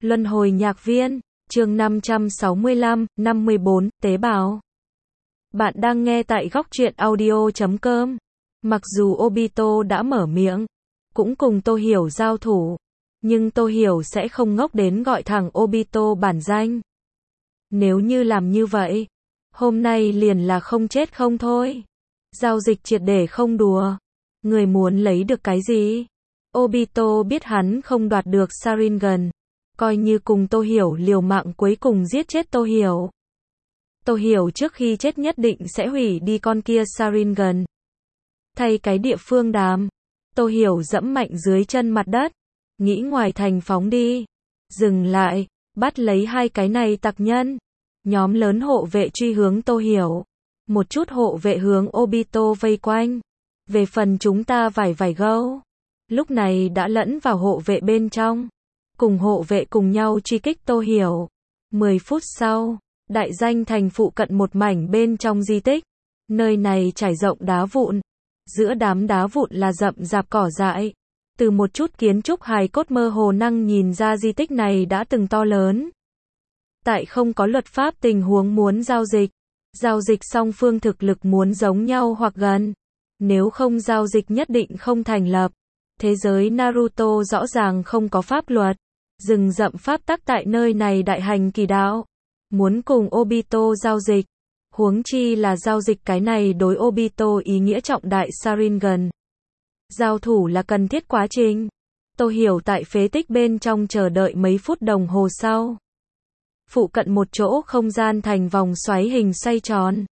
Luân hồi nhạc viên, chương 565, 54, tế bào. Bạn đang nghe tại góc truyện audio.com. Mặc dù Obito đã mở miệng, cũng cùng Tô Hiểu giao thủ, nhưng Tô Hiểu sẽ không ngốc đến gọi thẳng Obito bản danh. Nếu như làm như vậy, hôm nay liền là không chết không thôi. Giao dịch triệt để không đùa. Người muốn lấy được cái gì? Obito biết hắn không đoạt được Sharingan, coi như cùng Tô Hiểu liều mạng cuối cùng giết chết Tô Hiểu. Tô Hiểu trước khi chết nhất định sẽ hủy đi con kia Sharingan. Thay cái địa phương đàm, Tô Hiểu dẫm mạnh dưới chân mặt đất, nghĩ ngoài thành phóng đi. Dừng lại, bắt lấy hai cái này tặc nhân. Nhóm lớn hộ vệ truy hướng Tô Hiểu. Một chút hộ vệ hướng Obito vây quanh. Về phần chúng ta vải gâu, lúc này đã lẫn vào hộ vệ bên trong. Cùng hộ vệ cùng nhau truy kích Tô Hiểu. 10 phút sau, đại danh thành phụ cận một mảnh bên trong di tích. Nơi này trải rộng đá vụn. Giữa đám đá vụn là rậm rạp cỏ dại. Từ một chút kiến trúc hài cốt mơ hồ năng nhìn ra di tích này đã từng to lớn. Tại không có luật pháp tình huống muốn giao dịch song phương thực lực muốn giống nhau hoặc gần. Nếu không giao dịch nhất định không thành lập. Thế giới Naruto rõ ràng không có pháp luật. Rừng rậm pháp tắc tại nơi này đại hành kỳ đạo. Muốn cùng Obito giao dịch. Huống chi là giao dịch cái này đối Obito ý nghĩa trọng đại Sharingan. Giao thủ là cần thiết quá trình. Tô Hiểu tại phế tích bên trong chờ đợi mấy phút đồng hồ sau. Phụ cận một chỗ không gian thành vòng xoáy hình xoay tròn.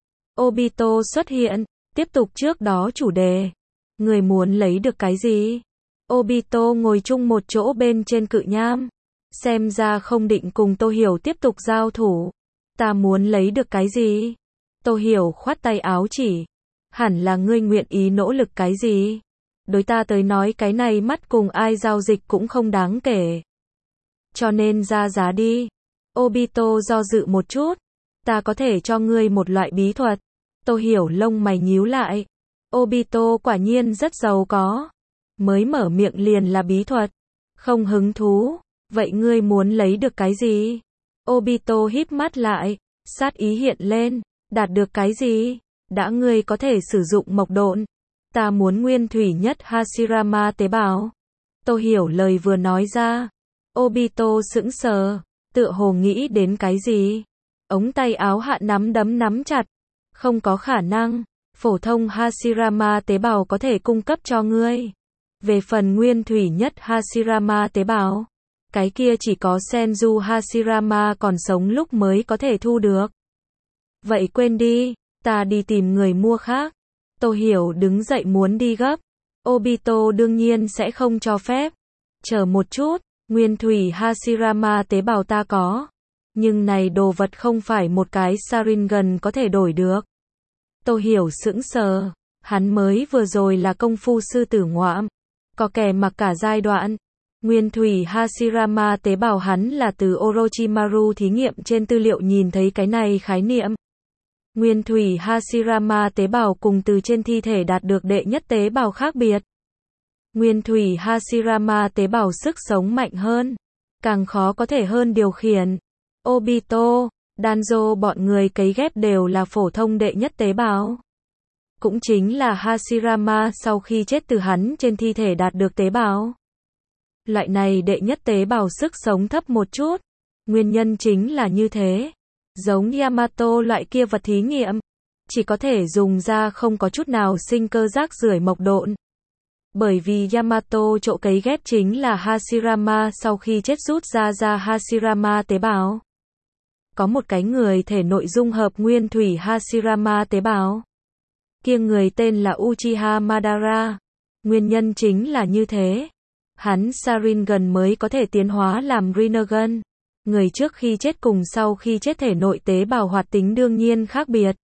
Obito xuất hiện, tiếp tục trước đó chủ đề. Người muốn lấy được cái gì? Obito ngồi chung một chỗ bên trên cự nham. Xem ra không định cùng Tô Hiểu tiếp tục giao thủ. Ta muốn lấy được cái gì? Tô Hiểu khoát tay áo chỉ. Hẳn là ngươi nguyện ý nỗ lực cái gì? Đối ta tới nói cái này mắt cùng ai giao dịch cũng không đáng kể. Cho nên ra giá đi. Obito do dự một chút. Ta có thể cho ngươi một loại bí thuật. Tô Hiểu lông mày nhíu lại. Obito quả nhiên rất giàu có. Mới mở miệng liền là bí thuật. Không hứng thú. Vậy ngươi muốn lấy được cái gì? Obito híp mắt lại. Sát ý hiện lên. Đạt được cái gì? Đã ngươi có thể sử dụng mộc độn. Ta muốn nguyên thủy nhất Hashirama tế bào. Tô Hiểu lời vừa nói ra. Obito sững sờ. Tựa hồ nghĩ đến cái gì? Ống tay áo hạ nắm đấm nắm chặt. Không có khả năng. Phổ thông Hashirama tế bào có thể cung cấp cho ngươi. Về phần nguyên thủy nhất Hashirama tế bào, cái kia chỉ có Senju Hashirama còn sống lúc mới có thể thu được. Vậy quên đi, ta đi tìm người mua khác. Tô Hiểu đứng dậy muốn đi gấp. Obito đương nhiên sẽ không cho phép. Chờ một chút, nguyên thủy Hashirama tế bào ta có. Nhưng này đồ vật không phải một cái Sharingan có thể đổi được. Tô Hiểu sững sờ. Hắn mới vừa rồi là công phu sư tử ngoạm. Có kẻ mặc cả giai đoạn. Nguyên thủy Hashirama tế bào hắn là từ Orochimaru thí nghiệm trên tư liệu nhìn thấy cái này khái niệm. Nguyên thủy Hashirama tế bào cùng từ trên thi thể đạt được đệ nhất tế bào khác biệt. Nguyên thủy Hashirama tế bào sức sống mạnh hơn, càng khó có thể hơn điều khiển. Obito, Danzo bọn người cấy ghép đều là phổ thông đệ nhất tế bào. Cũng chính là Hashirama sau khi chết từ hắn trên thi thể đạt được tế bào. Loại này đệ nhất tế bào sức sống thấp một chút. Nguyên nhân chính là như thế. Giống Yamato loại kia vật thí nghiệm. Chỉ có thể dùng ra không có chút nào sinh cơ rác rưởi mộc độn. Bởi vì Yamato chỗ cấy ghép chính là Hashirama sau khi chết rút ra Hashirama tế bào. Có một cái người thể nội dung hợp nguyên thủy Hashirama tế bào. Kia người tên là Uchiha Madara. Nguyên nhân chính là như thế. Hắn Sharingan mới có thể tiến hóa làm Rinnegan. Người trước khi chết cùng sau khi chết thể nội tế bào hoạt tính đương nhiên khác biệt.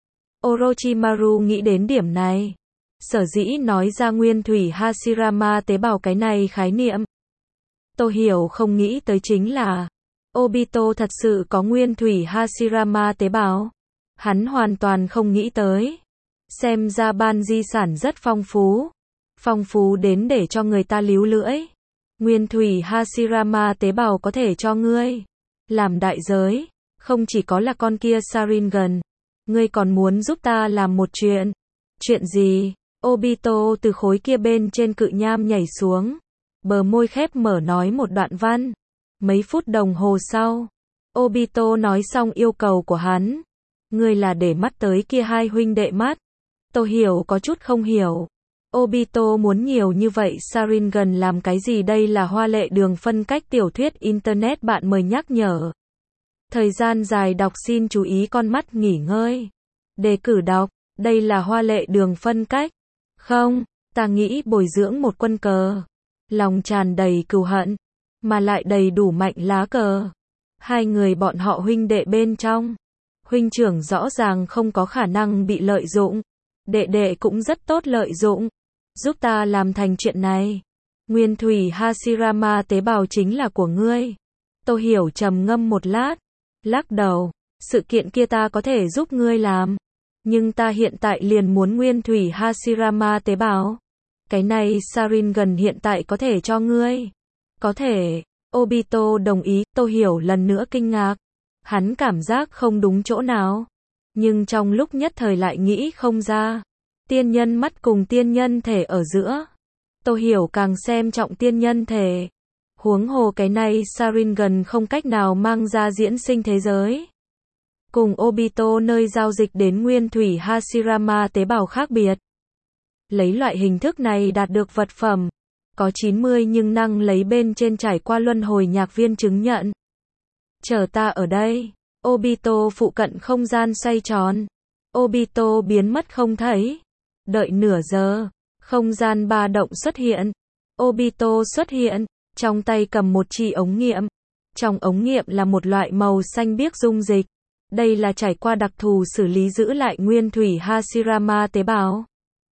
Orochimaru nghĩ đến điểm này. Sở dĩ nói ra nguyên thủy Hashirama tế bào cái này khái niệm. Tô Hiểu không nghĩ tới chính là Obito thật sự có nguyên thủy Hashirama tế bào. Hắn hoàn toàn không nghĩ tới. Xem ra ban di sản rất phong phú. Phong phú đến để cho người ta líu lưỡi. Nguyên thủy Hashirama tế bào có thể cho ngươi làm đại giới, không chỉ có là con kia Sharingan, ngươi còn muốn giúp ta làm một chuyện. Chuyện gì? Obito từ khối kia bên trên cự nham nhảy xuống, bờ môi khép mở nói một đoạn văn. Mấy phút đồng hồ sau, Obito nói xong yêu cầu của hắn. Ngươi là để mắt tới kia hai huynh đệ mắt. Tôi hiểu có chút không hiểu. Obito muốn nhiều như vậy Sharingan làm cái gì? Đây là hoa lệ đường phân cách tiểu thuyết Internet bạn mời nhắc nhở. Thời gian dài đọc xin chú ý con mắt nghỉ ngơi. Đề cử đọc, đây là hoa lệ đường phân cách. Không, ta nghĩ bồi dưỡng một quân cờ. Lòng tràn đầy cừu hận, mà lại đầy đủ mạnh lá cờ. Hai người bọn họ huynh đệ bên trong. Huynh trưởng rõ ràng không có khả năng bị lợi dụng. Đệ đệ cũng rất tốt lợi dụng. Giúp ta làm thành chuyện này. Nguyên thủy Hashirama tế bào chính là của ngươi. Tôi hiểu trầm ngâm một lát. Lắc đầu. Sự kiện kia ta có thể giúp ngươi làm. Nhưng ta hiện tại liền muốn nguyên thủy Hashirama tế bào. Cái này Sharingan hiện tại có thể cho ngươi. Có thể. Obito đồng ý. Tôi hiểu lần nữa kinh ngạc. Hắn cảm giác không đúng chỗ nào. Nhưng trong lúc nhất thời lại nghĩ không ra. Tiên nhân mắt cùng tiên nhân thể ở giữa. Tôi hiểu càng xem trọng tiên nhân thể. Huống hồ cái này Sharingan không cách nào mang ra diễn sinh thế giới. Cùng Obito nơi giao dịch đến nguyên thủy Hashirama tế bào khác biệt. Lấy loại hình thức này đạt được vật phẩm. Có 90 nhưng năng lấy bên trên trải qua luân hồi nhạc viên chứng nhận. Chờ ta ở đây. Obito phụ cận không gian xoay tròn. Obito biến mất không thấy. Đợi nửa giờ. Không gian ba động xuất hiện. Obito xuất hiện. Trong tay cầm một chỉ ống nghiệm. Trong ống nghiệm là một loại màu xanh biếc dung dịch. Đây là trải qua đặc thù xử lý giữ lại nguyên thủy Hashirama tế bào.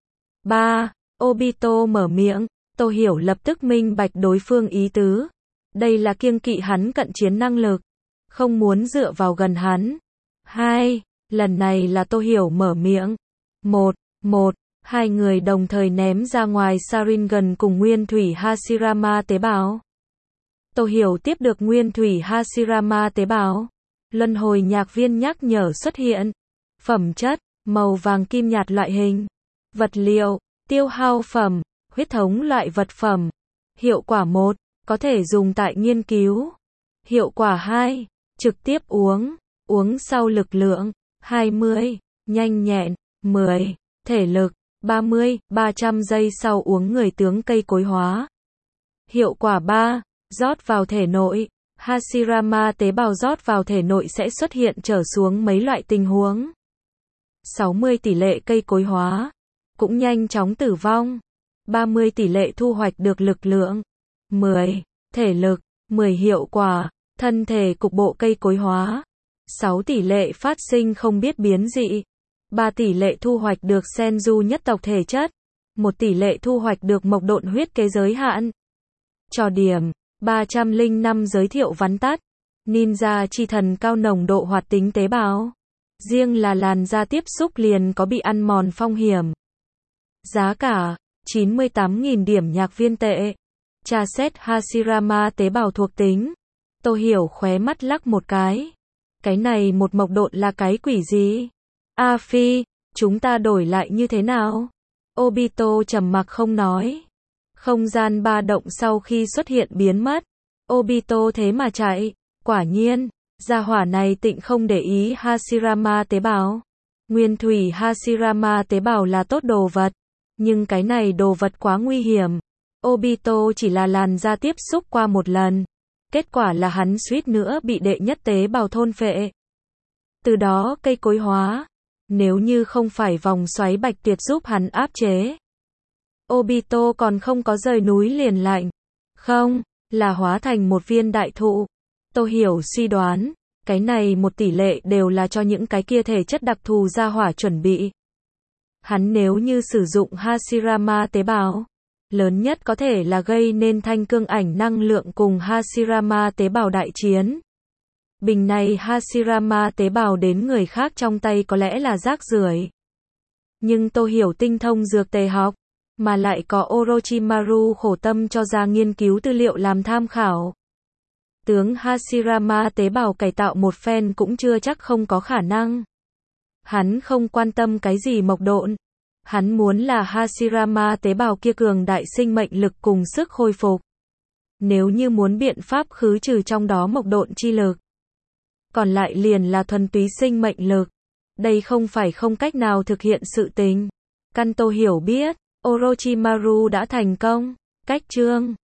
3. Obito mở miệng. Tôi hiểu lập tức minh bạch đối phương ý tứ. Đây là kiêng kỵ hắn cận chiến năng lực. Không muốn dựa vào gần hắn. 2. Lần này là tôi hiểu mở miệng. 1. Hai người đồng thời ném ra ngoài Sharingan cùng nguyên thủy Hashirama tế bào. Tôi hiểu tiếp được nguyên thủy Hashirama tế bào. Luân hồi nhạc viên nhắc nhở xuất hiện. Phẩm chất, màu vàng kim nhạt loại hình. Vật liệu, tiêu hao phẩm, huyết thống loại vật phẩm. Hiệu quả 1, có thể dùng tại nghiên cứu. Hiệu quả 2, trực tiếp uống. Uống sau lực lượng. 20, nhanh nhẹn. 10, thể lực. 30, 300 giây sau uống người tướng cây cối hóa. Hiệu quả 3, rót vào thể nội. Hashirama tế bào rót vào thể nội sẽ xuất hiện trở xuống mấy loại tình huống. 60 tỷ lệ cây cối hóa. Cũng nhanh chóng tử vong. 30 tỷ lệ thu hoạch được lực lượng. 10, thể lực. 10 hiệu quả, thân thể cục bộ cây cối hóa. 6 tỷ lệ phát sinh không biết biến dị. 3 tỷ lệ thu hoạch được Senju nhất tộc thể chất. 1 tỷ lệ thu hoạch được mộc độn huyết kế giới hạn. Cho điểm 305 giới thiệu vắn tắt. Ninja chi thần cao nồng độ hoạt tính tế bào. Riêng là làn da tiếp xúc liền có bị ăn mòn phong hiểm. Giá cả 98.000 điểm nhạc viên tệ. Tra xét Hashirama tế bào thuộc tính. Tôi hiểu khóe mắt lắc một cái. Cái này một mộc độn là cái quỷ gì? A Phi, chúng ta đổi lại như thế nào? Obito trầm mặc không nói. Không gian ba động sau khi xuất hiện biến mất. Obito thế mà chạy. Quả nhiên, gia hỏa này tịnh không để ý Hashirama tế bào. Nguyên thủy Hashirama tế bào là tốt đồ vật. Nhưng cái này đồ vật quá nguy hiểm. Obito chỉ là làn da tiếp xúc qua một lần. Kết quả là hắn suýt nữa bị đệ nhất tế bào thôn phệ. Từ đó cây cối hóa. Nếu như không phải vòng xoáy bạch tuyệt giúp hắn áp chế. Obito còn không có rời núi liền lạnh. Không, là hóa thành một viên đại thụ. Tôi hiểu suy đoán. Cái này một tỷ lệ đều là cho những cái kia thể chất đặc thù ra hỏa chuẩn bị. Hắn nếu như sử dụng Hashirama tế bào. Lớn nhất có thể là gây nên thanh cương ảnh năng lượng cùng Hashirama tế bào đại chiến. Bình này Hashirama tế bào đến người khác trong tay có lẽ là rác rưởi. Nhưng tôi hiểu tinh thông dược tề học. Mà lại có Orochimaru khổ tâm cho ra nghiên cứu tư liệu làm tham khảo. Tướng Hashirama tế bào cải tạo một phen cũng chưa chắc không có khả năng. Hắn không quan tâm cái gì mộc độn. Hắn muốn là Hashirama tế bào kia cường đại sinh mệnh lực cùng sức hồi phục. Nếu như muốn biện pháp khứ trừ trong đó mộc độn chi lực. Còn lại liền là thuần túy sinh mệnh lực. Đây không phải không cách nào thực hiện sự tình. Kanto hiểu biết, Orochimaru đã thành công. Cách chương